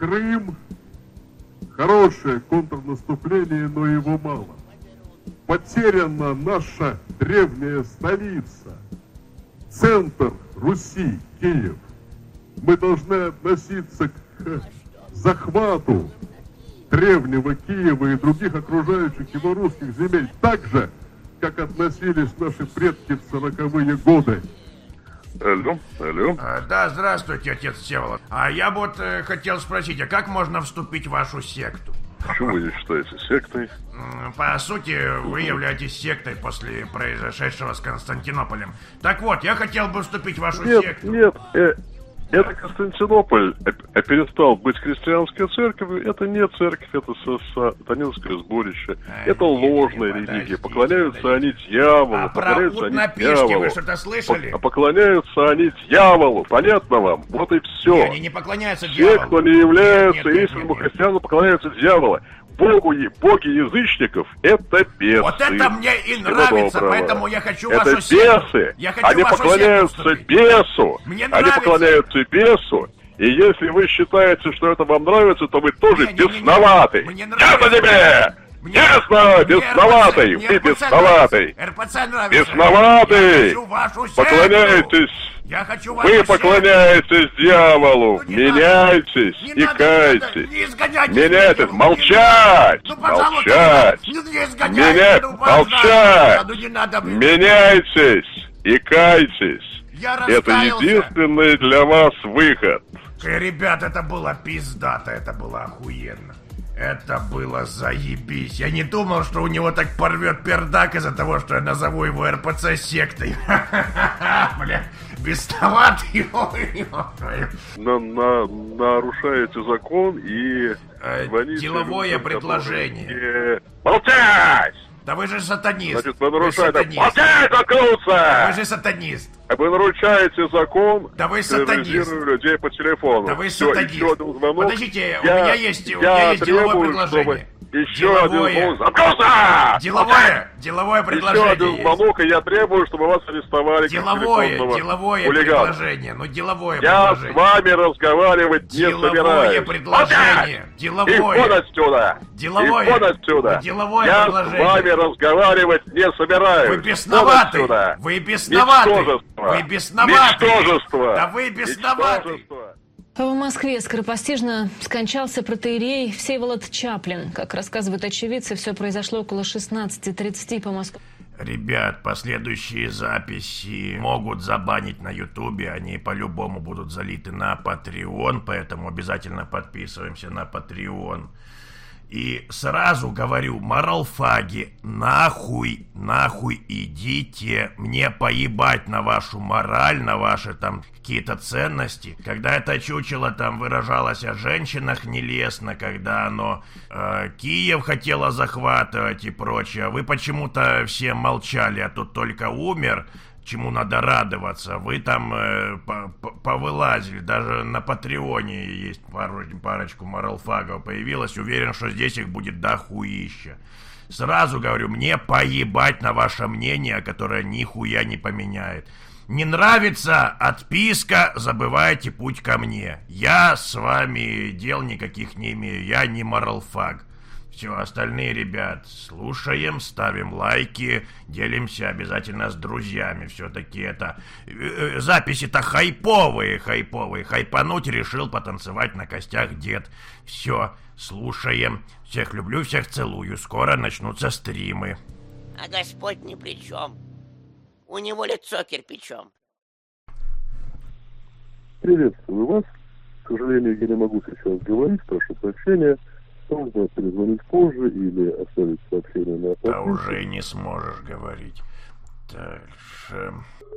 Крым – хорошее контрнаступление, но его мало. Потеряна наша древняя столица, центр Руси, Киев. Мы должны относиться к захвату древнего Киева и других окружающих его русских земель так же, как относились наши предки в 40-е годы. Алло. Да, здравствуйте, отец Всеволод. А я вот хотел спросить, а как можно вступить в вашу секту? Почему вы не считаете сектой? По сути, вы являетесь сектой после произошедшего с Константинополем. Так вот, я хотел бы вступить в вашу секту. Это Константинополь перестал быть христианской церковью. Это не церковь, это сатанинское сборище. Это ложная религия. Поклоняются они дьяволу. Про утнопишки вы что-то слышали? Поклоняются они дьяволу. Понятно вам? Вот и все. Они не поклоняются дьяволу. Все, кто не является истинным христианином, поклоняются дьяволу. Боги язычников — это бесы. Вот это мне и нравится, поэтому я хочу это вашу секту. Бесы. Я хочу они вашу поклоняются бесу. Мне они нравится. поклоняются бесу. И если вы считаете, что это вам нравится, то вы тоже бесноватый. Ясно тебе? Ясно, бесноватый. Ты бесноватый. Бесноватый. Поклоняетесь. Вы поклоняетесь дьяволу. Меняйтесь и кайтесь. Меняйтесь. Молчать. Молчать. Молчать. Меняйтесь и кайтесь. Это единственный для вас выход. Ребят, это было пиздато, это было охуенно. Это было заебись. Я не думал, что у него так порвет пердак из-за того, что я назову его РПЦ сектой. Бля, бесноватый. Нарушаете закон и звоните... Деловое предложение. Молчать! Да вы же сатанист. Значит, вы нарушаете... Молчать, заткнуться! Вы же сатанист. Вы нарушаете закон, да вы сатанист. Людей по телефону. Да вы сатанист. Еще один звонок. Подождите, у меня есть деловое предложение. Еще один звонок. Деловое предложение. Еще один звонок, и я требую, чтобы вас арестовали. Деловое предложение. Ну, деловое я предложение. Я с вами разговаривать не собираюсь. Деловое предложение. И вон отсюда. Деловое. И вон отсюда. Деловое я предложение. Я с вами разговаривать не собираюсь. Вы бесноваты. Вы бесноваты. Вы бесноваты. Ничтожество. Да вы бесноваты. В Москве скоропостижно скончался протоиерей Всеволод Чаплин. Как рассказывают очевидцы, все произошло около 16:30 по Москве. Ребят, последующие записи могут забанить на Ютубе, они по-любому будут залиты на Patreon, поэтому обязательно подписываемся на Patreon. И сразу говорю, моралфаги, нахуй идите, мне поебать на вашу мораль, на ваши там какие-то ценности. Когда это чучело там выражалось о женщинах нелестно, когда оно Киев хотело захватывать и прочее, вы почему-то все молчали, а тут только умер. Чему надо радоваться. Вы там повылазили. Даже на Патреоне есть парочку моралфагов появилось. Уверен, что здесь их будет дохуища. Сразу говорю, мне поебать на ваше мнение, которое нихуя не поменяет. Не нравится отписка, забывайте путь ко мне. Я с вами дел никаких не имею. Я не моралфаг. Все, остальные ребят, слушаем, ставим лайки, делимся обязательно с друзьями. Все-таки это... записи-то хайповые. Хайпануть решил, потанцевать на костях дед. Все, слушаем. Всех люблю, всех целую. Скоро начнутся стримы. А Господь ни при чем. У него лицо кирпичом. Приветствую вас. К сожалению, я не могу сейчас говорить, прошу прощения. Можно перезвонить позже или оставить сообщение на почту. А уже не сможешь говорить. Дальше.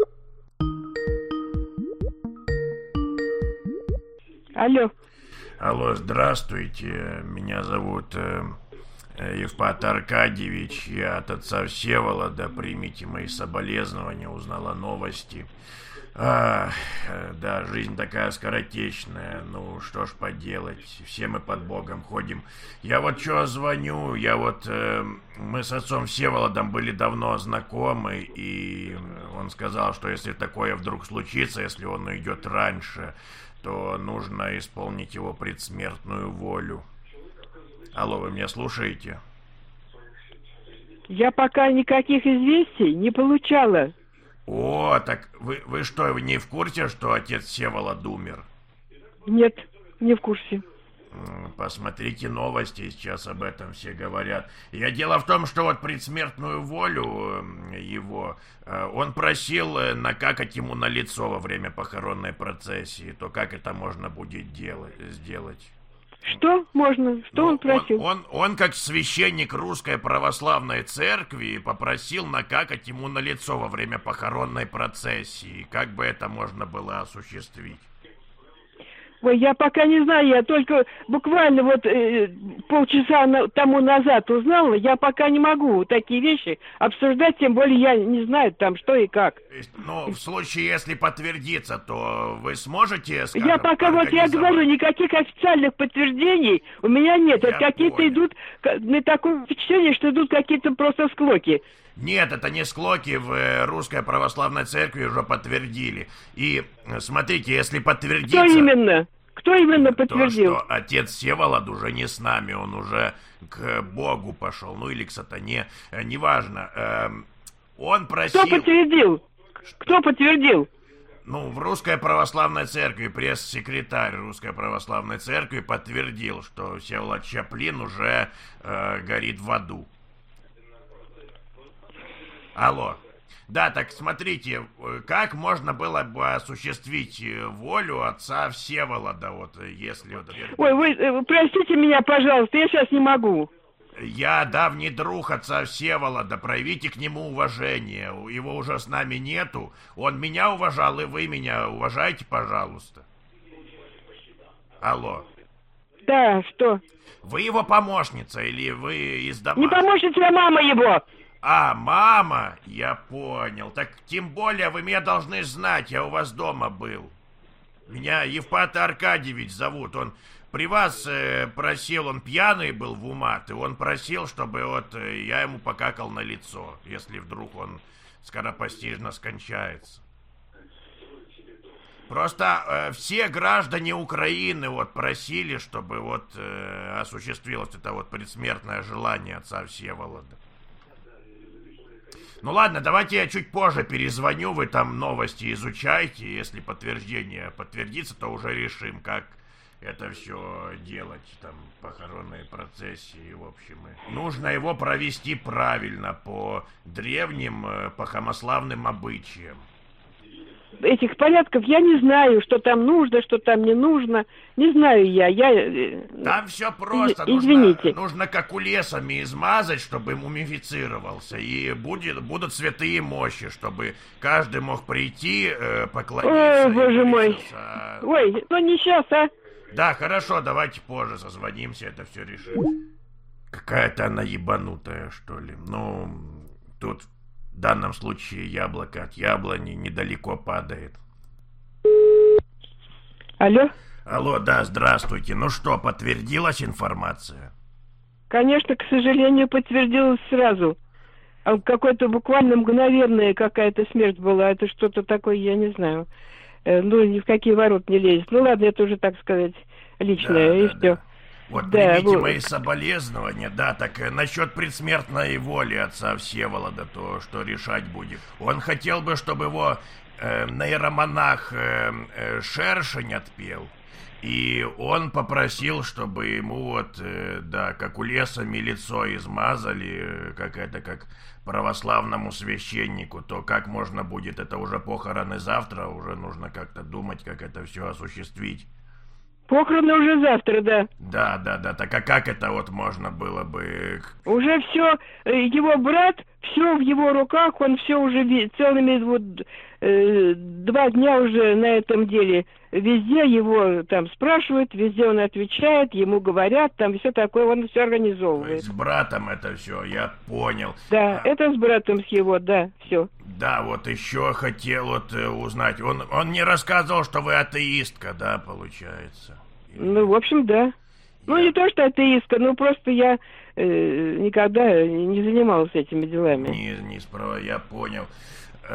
Алло. Алло, здравствуйте. Меня зовут Евпат Аркадьевич. Я от отца Всеволода. Примите мои соболезнования. Узнала новости. Да, жизнь такая скоротечная. Ну, что ж поделать. Все мы под Богом ходим. Я вот что звоню. Мы с отцом Всеволодом были давно знакомы. И он сказал, что если такое вдруг случится, если он уйдет раньше, что нужно исполнить его предсмертную волю. Алло, вы меня слушаете? Я пока никаких известий не получала. О, так вы что, вы не в курсе, что отец Всеволод умер? Нет, не в курсе. Посмотрите новости, сейчас об этом все говорят. Дело в том, что вот предсмертную волю его, он просил накакать ему на лицо во время похоронной процессии. То как это можно будет сделать? Что можно? Что он просил? Он как священник Русской Православной Церкви попросил накакать ему на лицо во время похоронной процессии. Как бы это можно было осуществить? Ой, я пока не знаю, я только буквально вот полчаса тому назад узнала, я пока не могу такие вещи обсуждать, тем более я не знаю там что и как. Ну, в случае, если подтвердится, то вы сможете, скажем, я пока вот я говорю, никаких официальных подтверждений у меня нет, это какие-то идут, на такое впечатление, что идут какие-то просто склоки. Нет, это не склоки, в Русской Православной Церкви уже подтвердили. И смотрите, если подтвердится... Кто именно подтвердил? То, что отец Всеволод уже не с нами, он уже к Богу пошел, ну или к сатане, неважно. Он просил... Кто подтвердил? Ну, в Русской Православной Церкви пресс-секретарь Русской Православной Церкви подтвердил, что Всеволод Чаплин уже горит в аду. Алло. Да, так смотрите, как можно было бы осуществить волю отца Всеволода, вот если... Ой, вы простите меня, пожалуйста, я сейчас не могу. Я давний друг отца Всеволода, проявите к нему уважение, его уже с нами нету, он меня уважал, и вы меня уважайте, пожалуйста. Алло. Да, что? Вы его помощница или вы из дома? Не помощница, а мама его. А, мама, я понял. Так тем более вы меня должны знать, я у вас дома был. Меня Евпатий Аркадьевич зовут, он при вас просил, он пьяный был в умат, и он просил, чтобы вот я ему покакал на лицо, если вдруг он скоропостижно скончается. Просто все граждане Украины вот просили, чтобы вот осуществилось это вот предсмертное желание отца Всеволода. Ну ладно, давайте я чуть позже перезвоню, вы там новости изучайте, если подтверждение подтвердится, то уже решим, как это все делать, там, похоронные процессии, в общем. Нужно его провести правильно, по древним пахомославным обычаям. Этих порядков я не знаю, что там нужно, что там не нужно. Не знаю я. Там все просто. Извините. Нужно кокулесами измазать, чтобы мумифицировался. И будут святые мощи, чтобы каждый мог прийти, поклониться. Ой, боже мой. Ой, ну не сейчас, а? Да, хорошо, давайте позже созвонимся, это все решим. Какая-то она ебанутая, что ли. Ну, тут... В данном случае яблоко от яблони недалеко падает. Алло? Алло, да, здравствуйте. Ну что, подтвердилась информация? Конечно, к сожалению, подтвердилась сразу. А какой-то буквально мгновенная какая-то смерть была. Это что-то такое, я не знаю. Ну, ни в какие ворот не лезет. Ну ладно, это уже, так сказать, личное, и все. Да. Вот примите мои соболезнования, да, так насчет предсмертной воли отца Всеволода, то что решать будет. Он хотел бы, чтобы его нейромонах Шершень отпел, и он попросил, чтобы ему вот, да, кокулесами лицо измазали, как православному священнику, то как можно будет, это уже похороны завтра, уже нужно как-то думать, как это все осуществить. Похороны уже завтра, да. Да. Так а как это вот можно было бы... Уже все, его брат, все в его руках, он все уже целыми вот 2 дня уже на этом деле. Везде его там спрашивают, везде он отвечает, ему говорят, там все такое, он все организовывает. С братом это все, я понял. Да, это с братом с его, да, все. Да, вот еще хотел вот узнать, он не рассказывал, что вы атеистка, да, получается? Ну, в общем, да. Ну, не то, что атеистка, ну, просто я никогда не занималась этими делами. Не справа, я понял.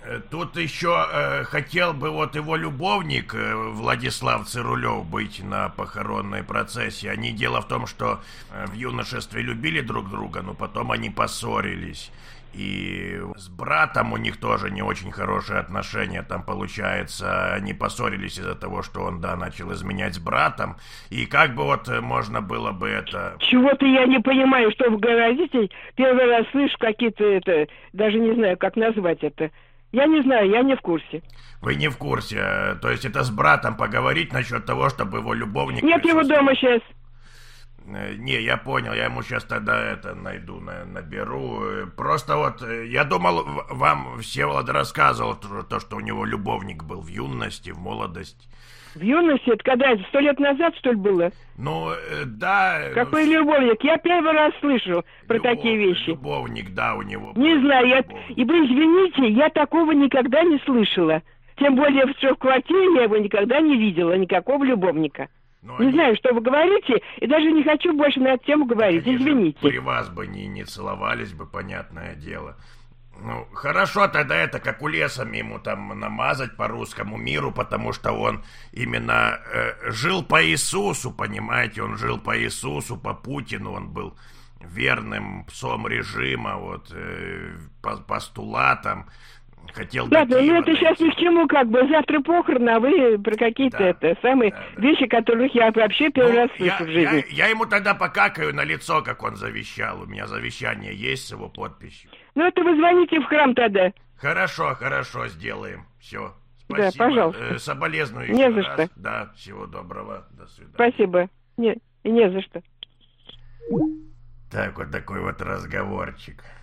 Тут еще хотел бы вот его любовник Владислав Цирулев быть на похоронной процессии. Они, дело в том, что в юношестве любили друг друга, но потом они поссорились. И с братом у них тоже не очень хорошие отношения. Там, получается, они поссорились из-за того, что он, да, начал изменять с братом. И как бы вот можно было бы это... Чего-то я не понимаю, что вы говорите. Первый раз слышу какие-то это... Даже не знаю, как назвать это. Я не знаю, я не в курсе. Вы не в курсе? То есть это с братом поговорить насчет того, чтобы его любовник... Нет его дома сейчас. Не, я понял, я ему сейчас тогда это найду, наберу. Просто вот, я думал, вам Всеволод рассказывал то, что у него любовник был в юности, в молодости. В юности? Это когда? 100 лет назад, что ли, было? Ну, да. Какой любовник? Я первый раз слышу про такие вещи. Любовник, да, у него. Не знаю, и вы извините, я такого никогда не слышала. Тем более, что в квартире я его никогда не видела, никакого любовника. Не знаю, что вы говорите, и даже не хочу больше на эту тему говорить, конечно, извините. При вас бы не целовались бы, понятное дело. Ну, хорошо тогда это, как у лесом ему там намазать по русскому миру, потому что он именно жил по Иисусу, понимаете, он жил по Иисусу, по Путину, он был верным псом режима, вот, постулатам. Хотел ладно, ну это сейчас ни к чему, как бы, завтра похороны, а вы про какие-то вещи, которых я вообще первый раз слышу в жизни. Я ему тогда покакаю на лицо, как он завещал, у меня завещание есть с его подписью. Ну это вы звоните в храм тогда. Хорошо, сделаем, все. Спасибо. Да, пожалуйста. Соболезную еще не за раз. Что. Да, всего доброго, до свидания. Спасибо, не за что. Так, вот такой вот разговорчик.